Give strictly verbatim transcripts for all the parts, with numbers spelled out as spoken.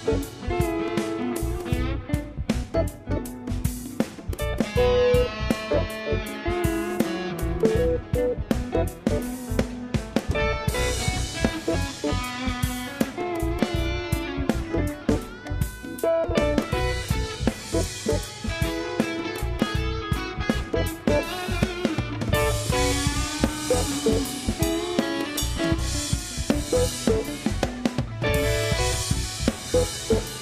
Thank you.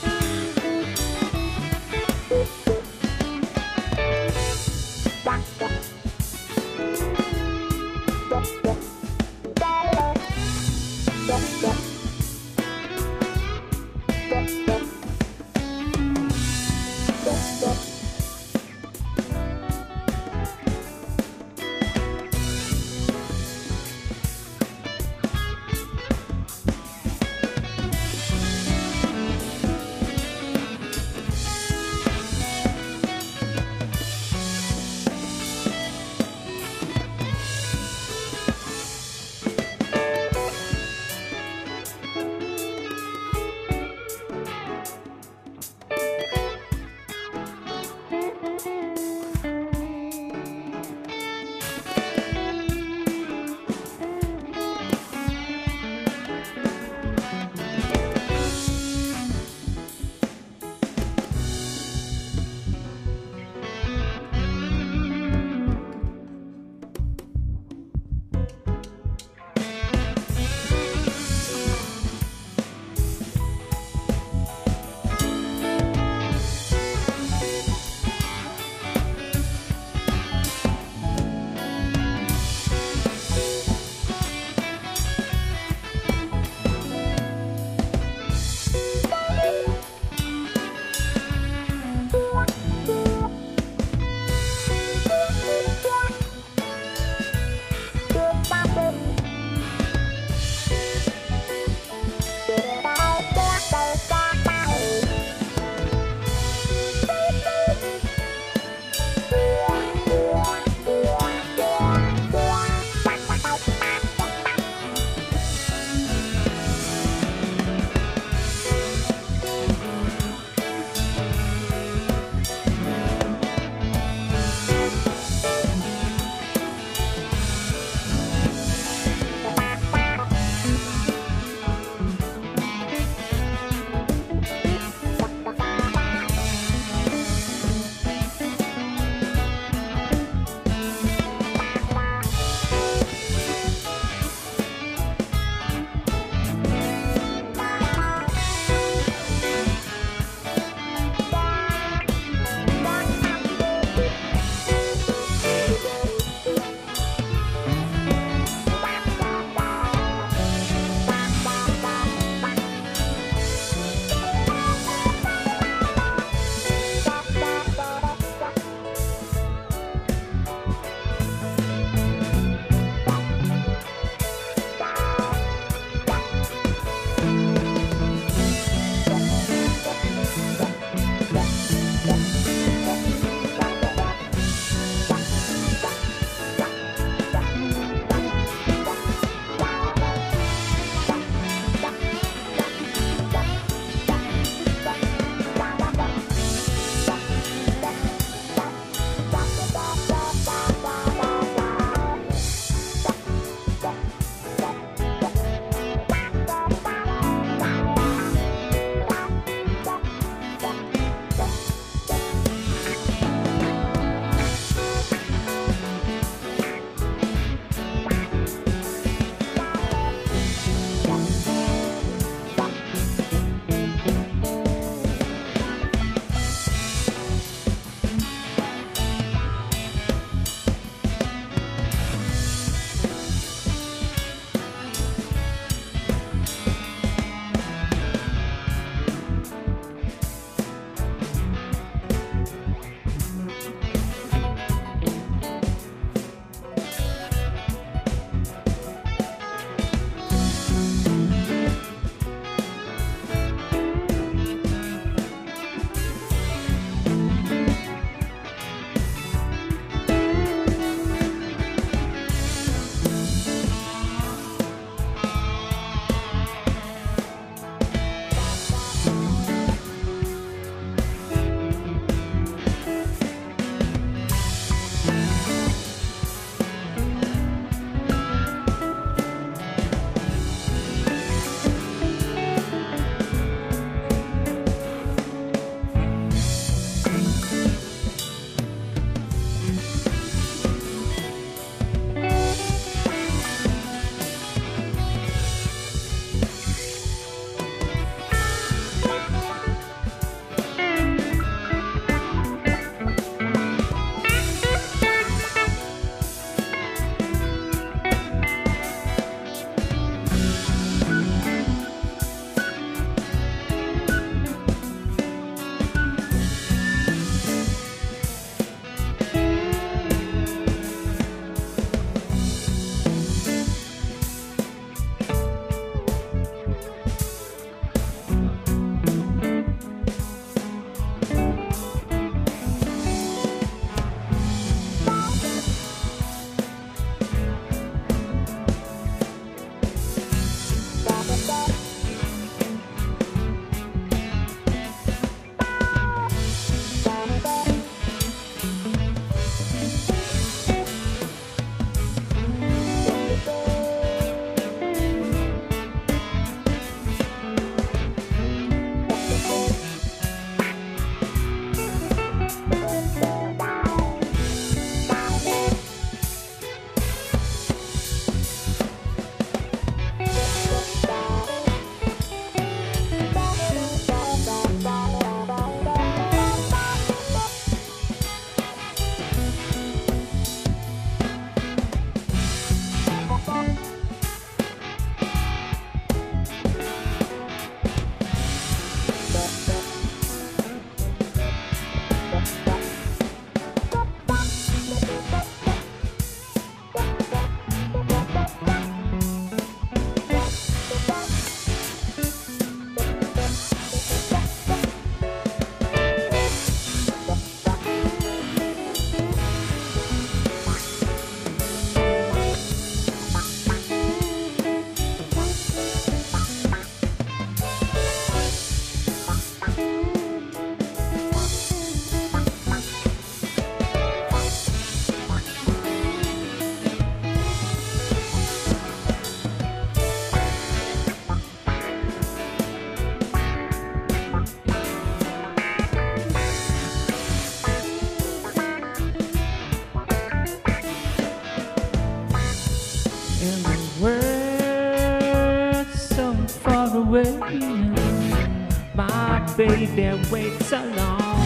waiting. My baby waits alone.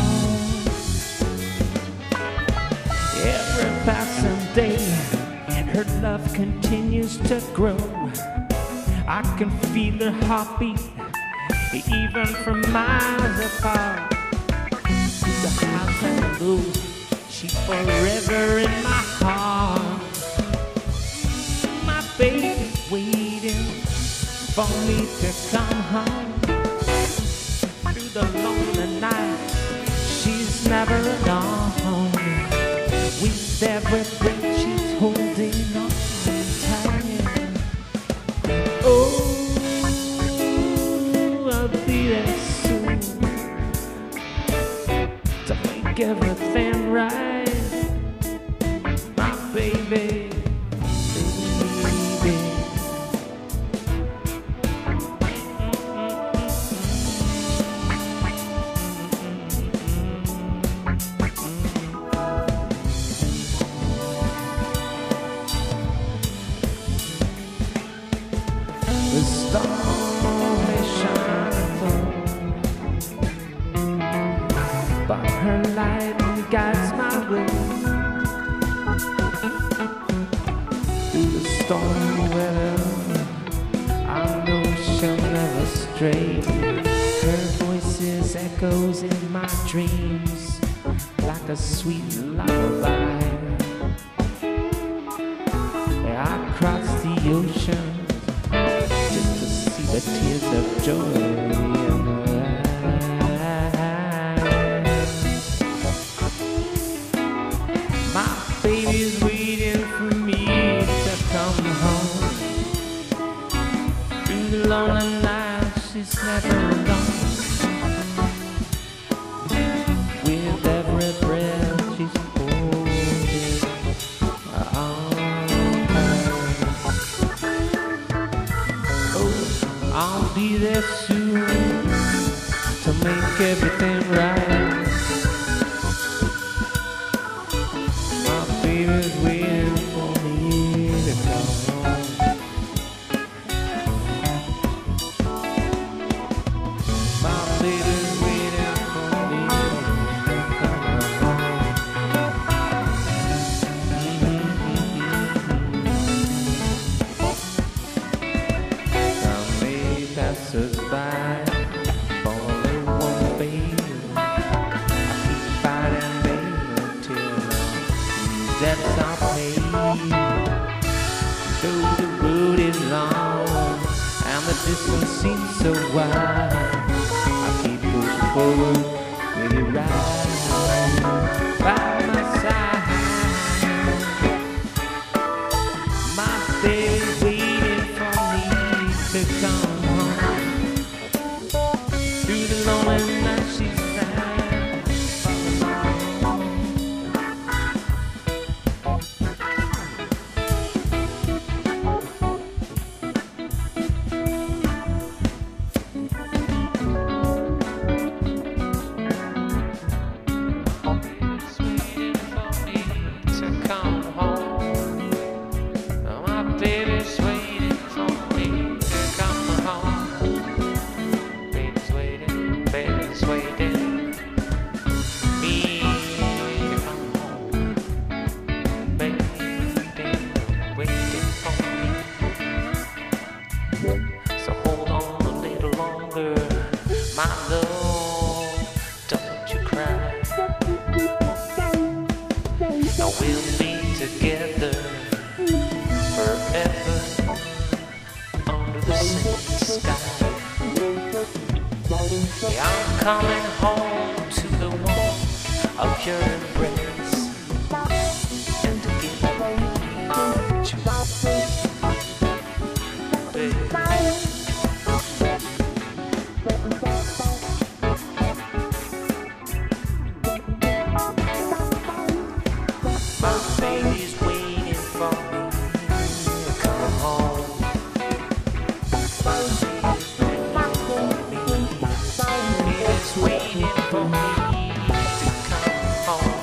Every passing day, her love continues to grow. I can feel her heartbeat, even from miles apart. The house and the blue, she's forever in my heart. My baby's waiting for me to come home. Through the lonely night, she's never alone. With every breath she's holding on tight. Oh, I'll be there soon to make everything right. My baby, baby. The storm may shine through, but her light guides my way. Through the stormy weather, I know she'll never stray. Her voice is echoes in my dreams, like a sweet lullaby. I cross the ocean the tears of joy in her eyes. My baby's waiting for me to come home. Through the lonely night, she's never alone. With every breath, she's holding on. I'll be there soon to make everything right. My baby's waiting for me to come home. My baby's waiting for me to come home. Passers by, only one baby. I keep fighting, baby, till debts are paid. Though the road is long and the distance seems so wide, I keep pushing forward with you right by my side. My baby's waiting for me to come. Through the lonely night, she's so hold on a little longer, my love, don't you cry. Now we'll be together forever under the same sky. Yeah, I'm coming home to the warmth of your embrace and to give you my baby's waiting for me to come home. My baby's waiting for me to come home.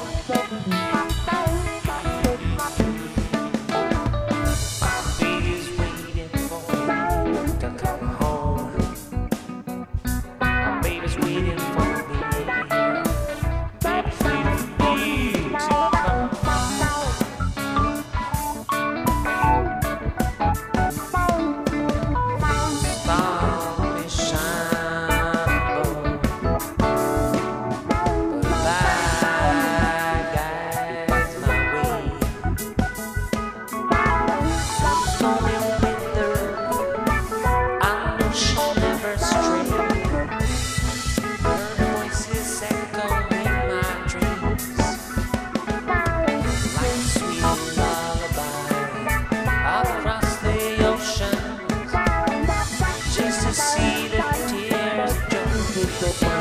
My baby's waiting for me to come home.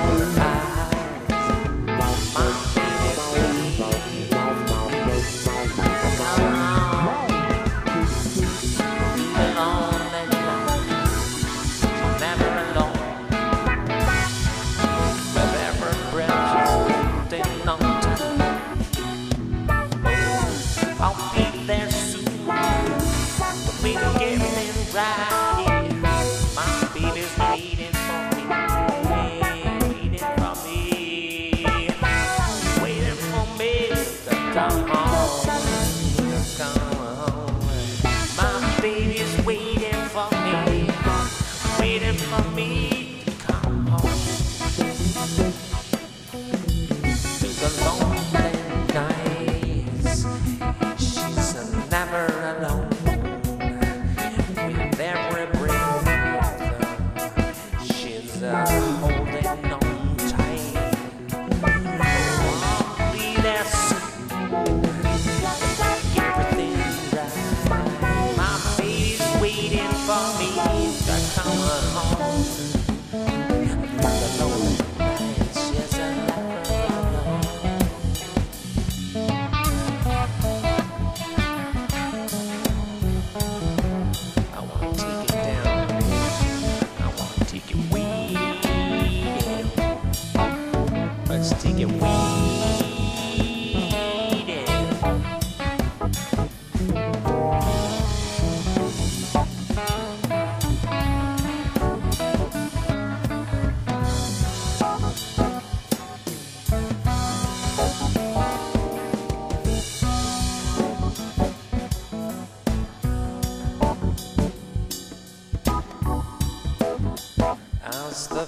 As the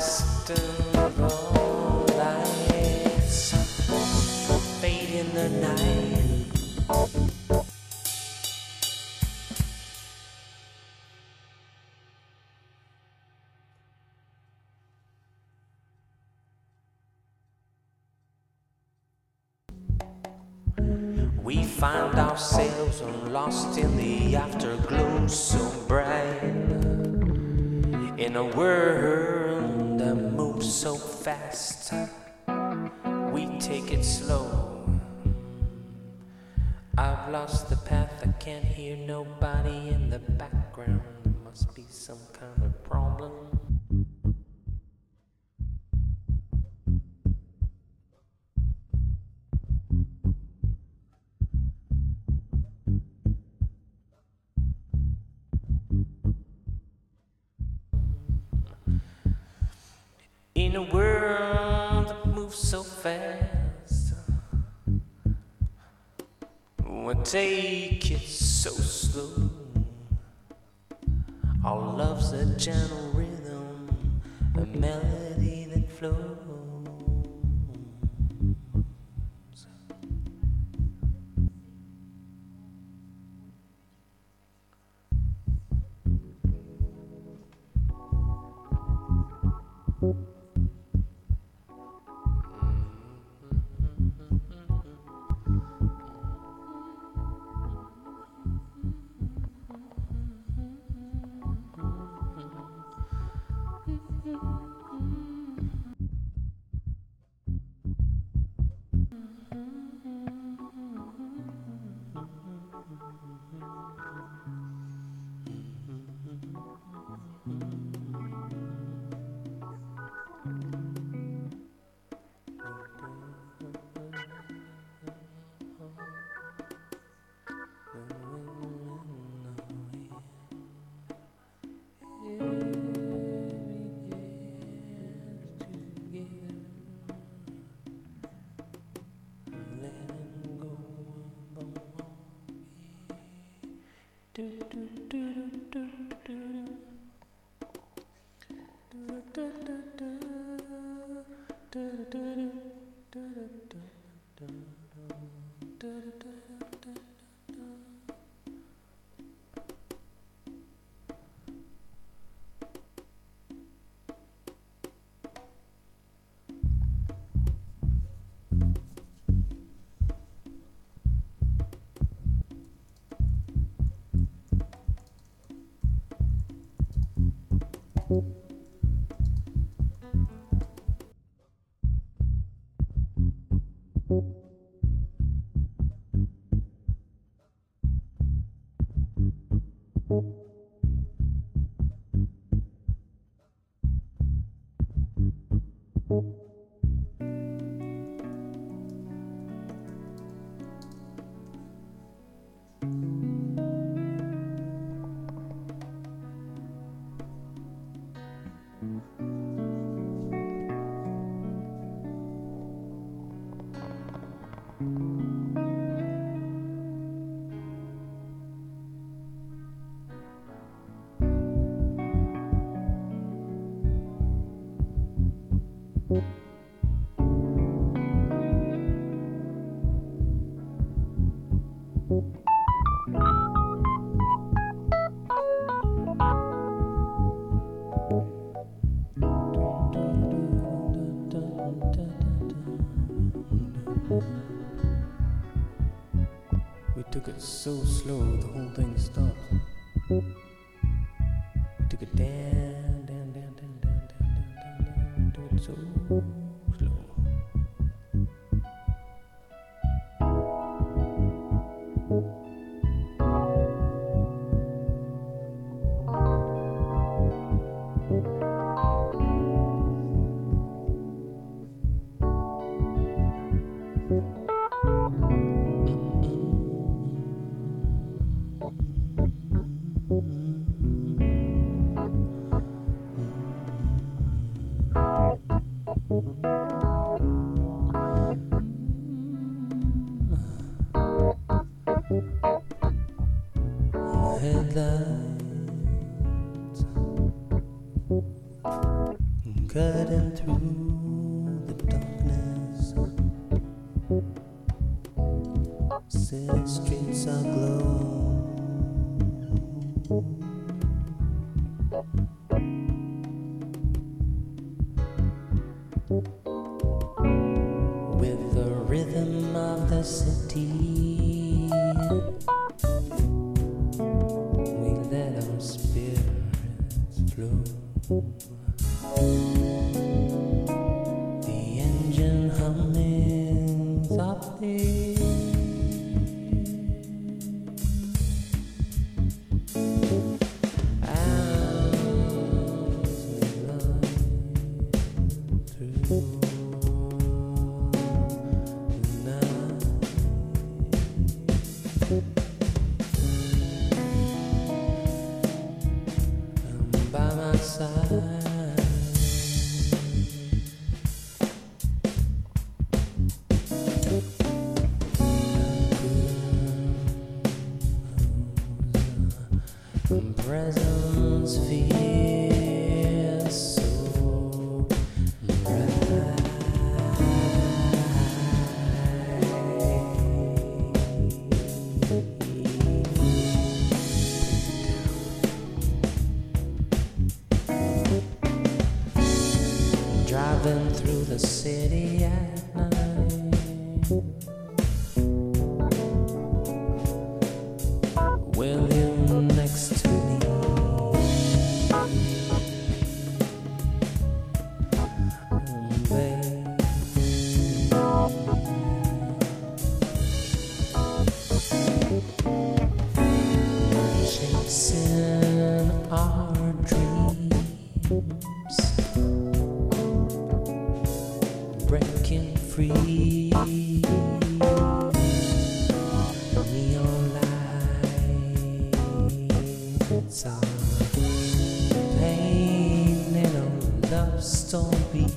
festival lights fade in the night, we find ourselves lost in the afterglow so bright. In a world that moves so fast, we take it slow. I've lost the path, I can't hear nobody in the background. There must be some kind of problem. In a world that moves so fast, we'll take it so slow. Our love's a gentle rhythm, a melody that flows. We took it so slow, the whole thing stopped. We took it down, down, down, down, down, down, down, down, took it so slow. Headlights cutting through the darkness. City streets aglow with the rhythm of the city. The engine humming softly. As we glide through the night. I'm by my side. Presence feels so bright. Driving through the city at night. Will you next to me? Chasing our dreams, breaking free. Neon lights are painting a love story.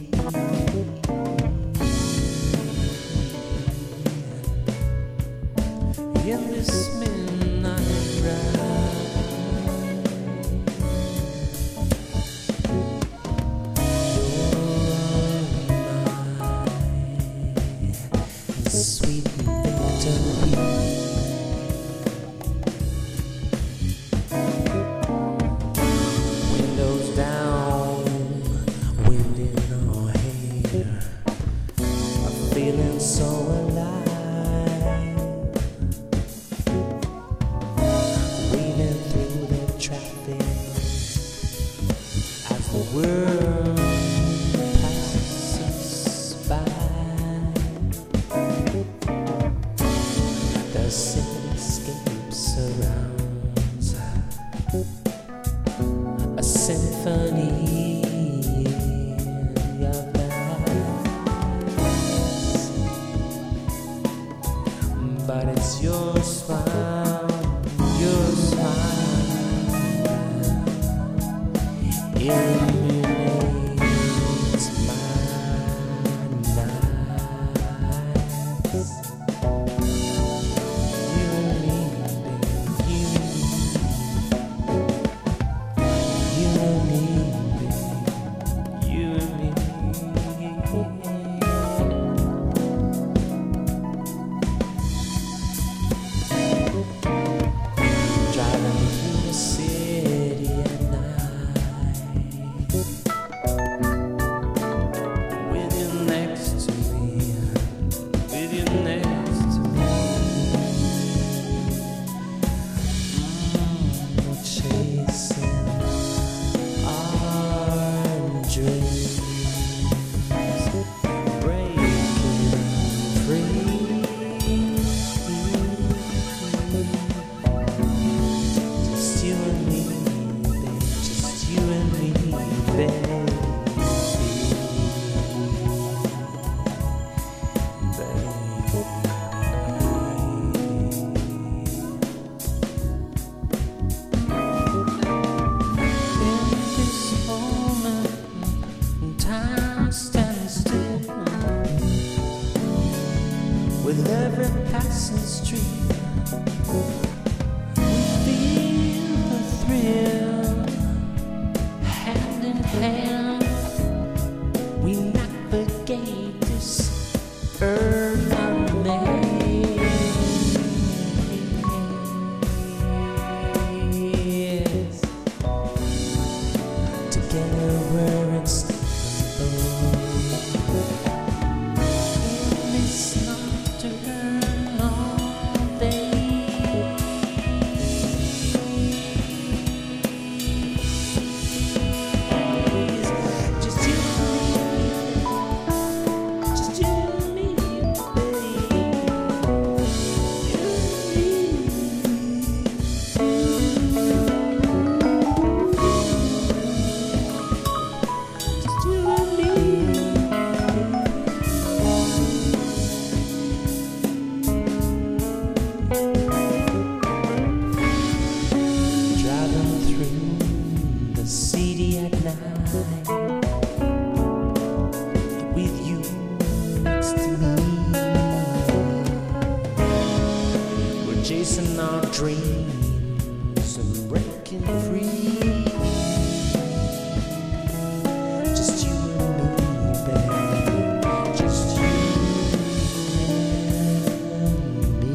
In this midnight ride, you're mine, sweet victory. Windows down, wind in our hair, I'm feeling so alive. The world passes us by. 'Cause your smile, your smile illuminates my nights. You and me, baby, you and me, you and me, baby, you and me. Driving through the city at night, with you next to me, with you next to me. Mm, chasing our dreams, breaking free. Just you and me, babe. Just you and me, baby. In this moment, time stands still. With every passing street, we feel the thrill. Hand in hand, we navigate this earth unmade. Together we're unstoppable. In this nocturnal days, just you and me, just you and me, baby, you and me, just you and me. Driving through the city at night, with you next to me. We're chasing our dreams and breaking free. Just you and me, babe. Just you and me.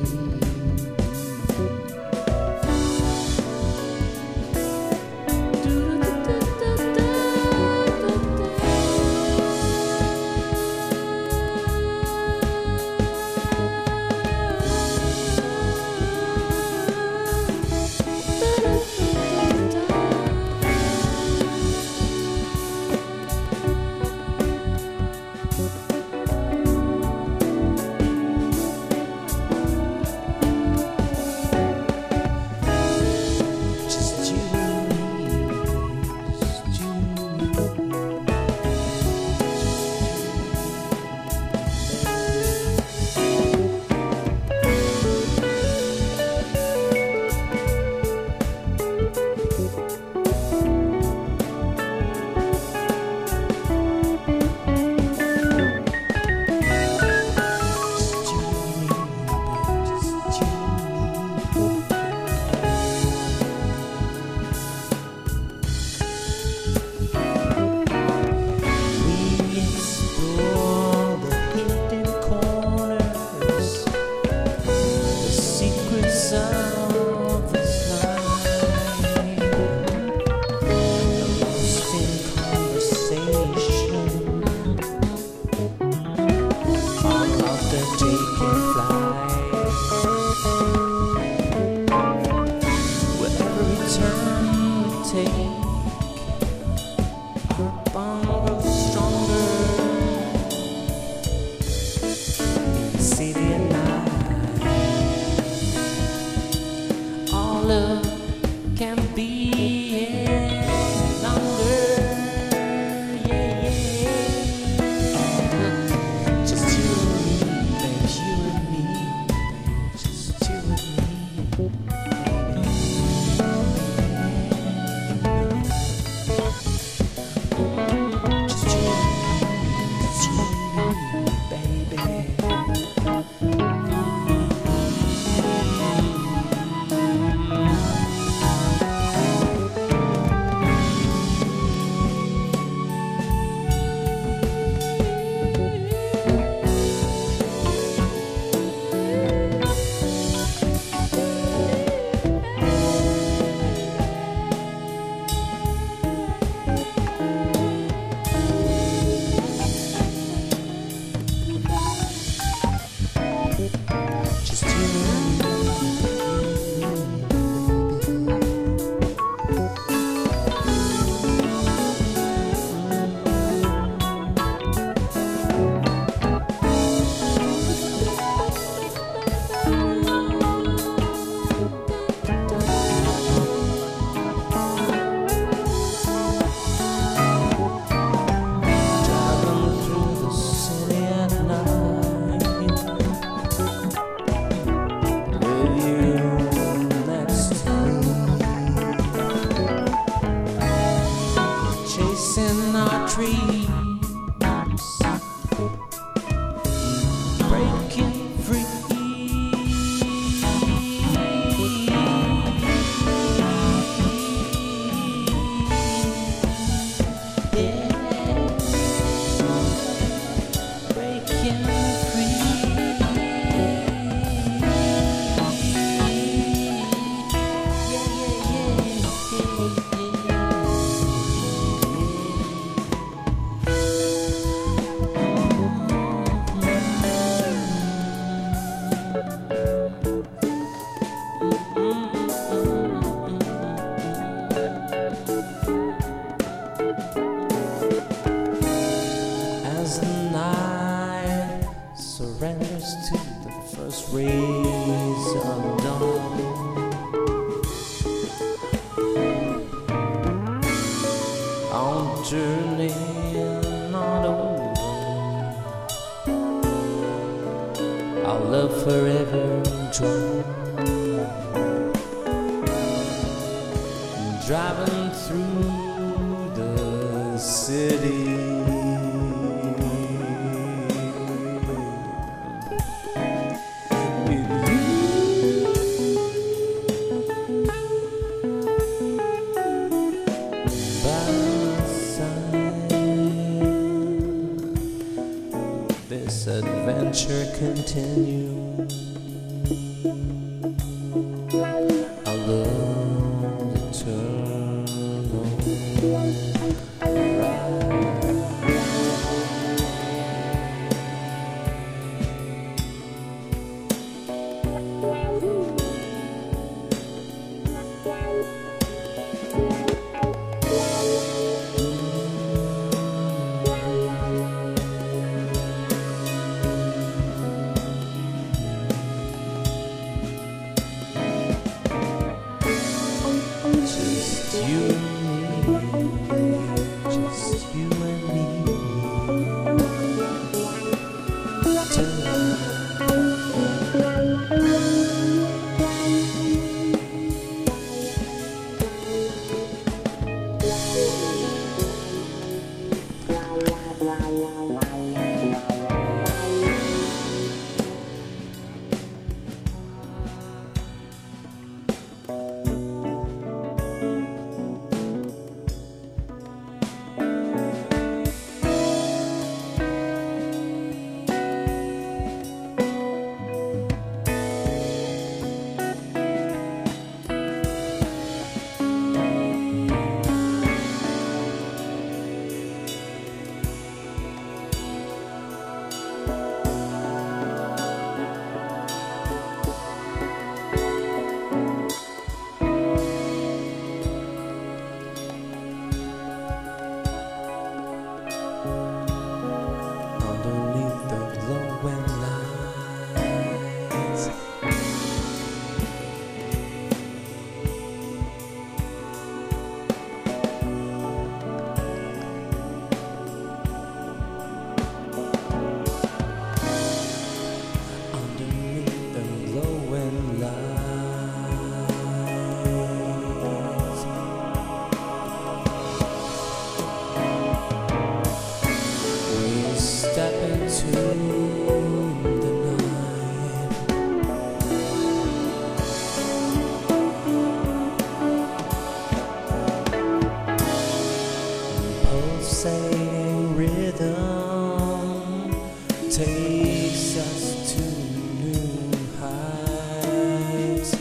takes us to new heights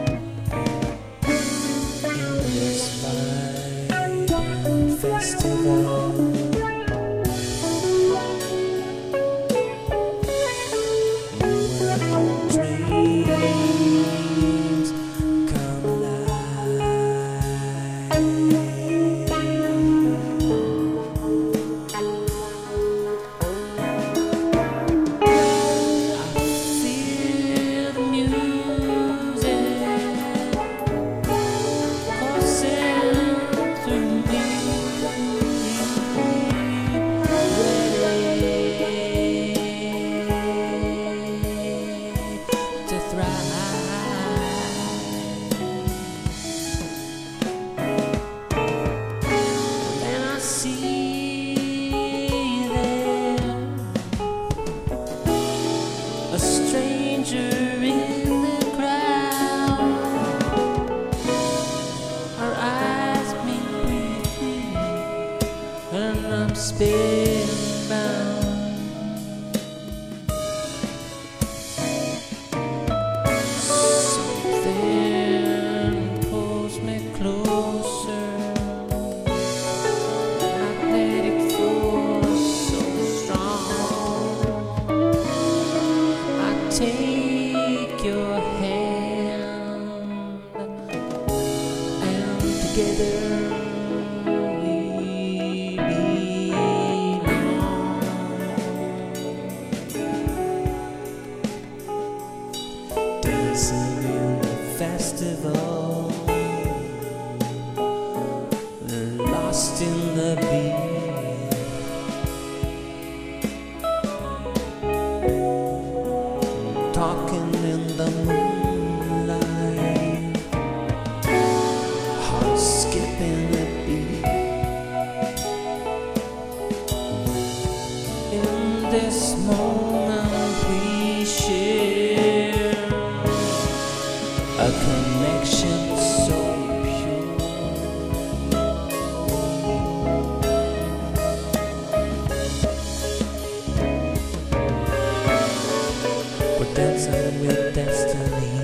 in this vibrant festival. Dreams come alive. I feel the music coursing through me, ready to thrive. And I see there a stranger in the crowd. Our eyes meet briefly, and I'm spellbound. Something pulls me closer. Magnetic force so strong. I take your hand, and together we belong. Dancing in the festival, lost in the beat, talking in the moonlight, heart skipping a beat. In this moment we share a connection so pure. We're dancing with destiny,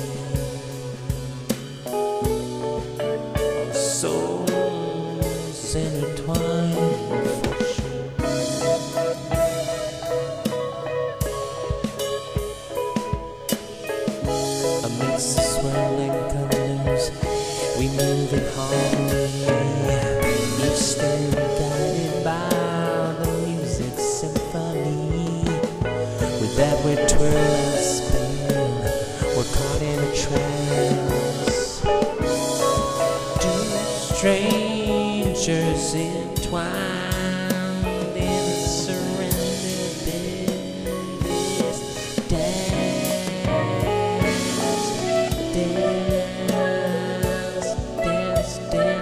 our souls intertwined for sure. Amidst the swirling colors, we move in harmony, each step guided by the music symphony. With that we twirl and spin, we're caught in a trance. Two strangers entwined in serenity. Dance, dance, dance, dance.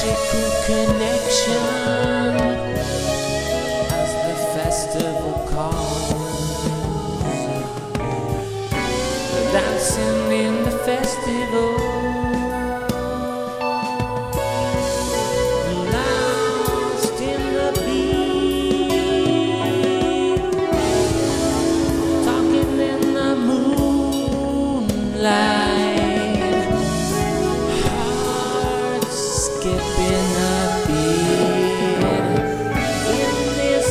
magical connection as the festival calls. Dancing in the festival, lost in the beat, talking in the moonlight, hearts skipping a beat. In this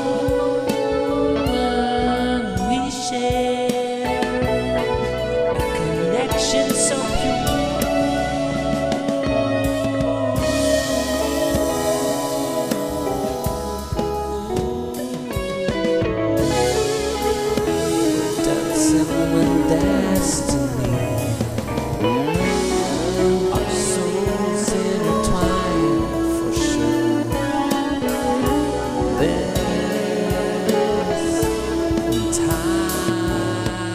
moment we share a connection so pure. Dancing with destiny, our souls intertwined for sure. This time,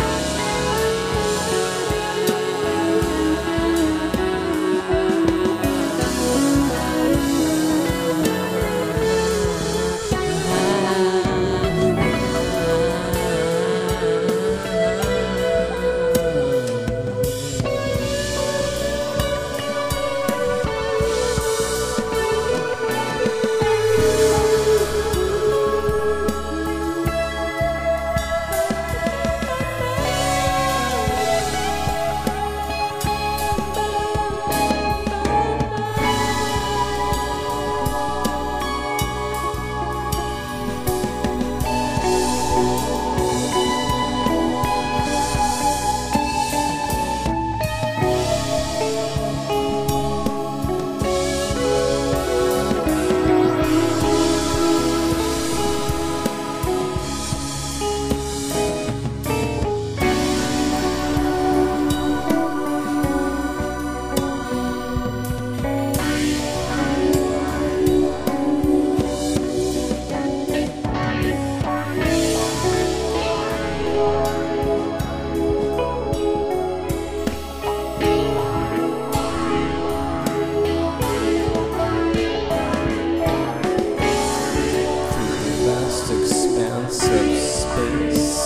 vast expanse of space,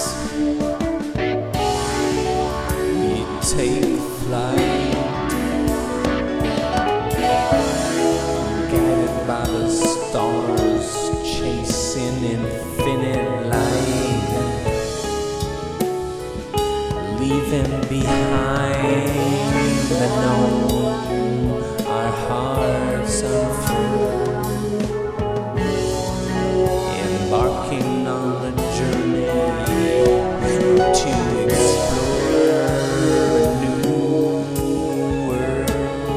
we take flight, guided by the stars, chasing infinite light, leaving behind the known, our hearts unfurled. Embarking on a journey to explore a new world.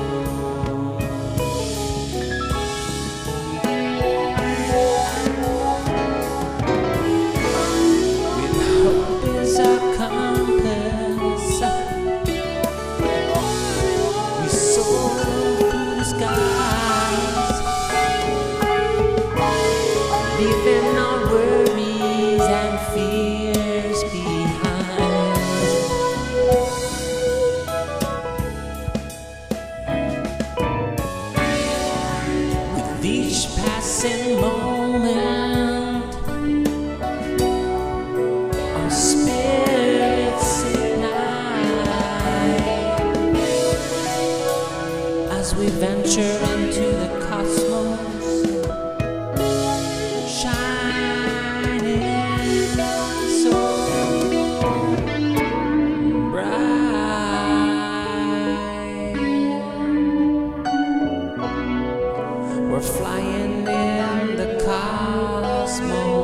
With hope as our compass, we soar through the skies, leaving our worries and fears behind. With each passing moment, our spirits ignite as we venture into the cosmos, shining so bright. We're flying in the cosmos.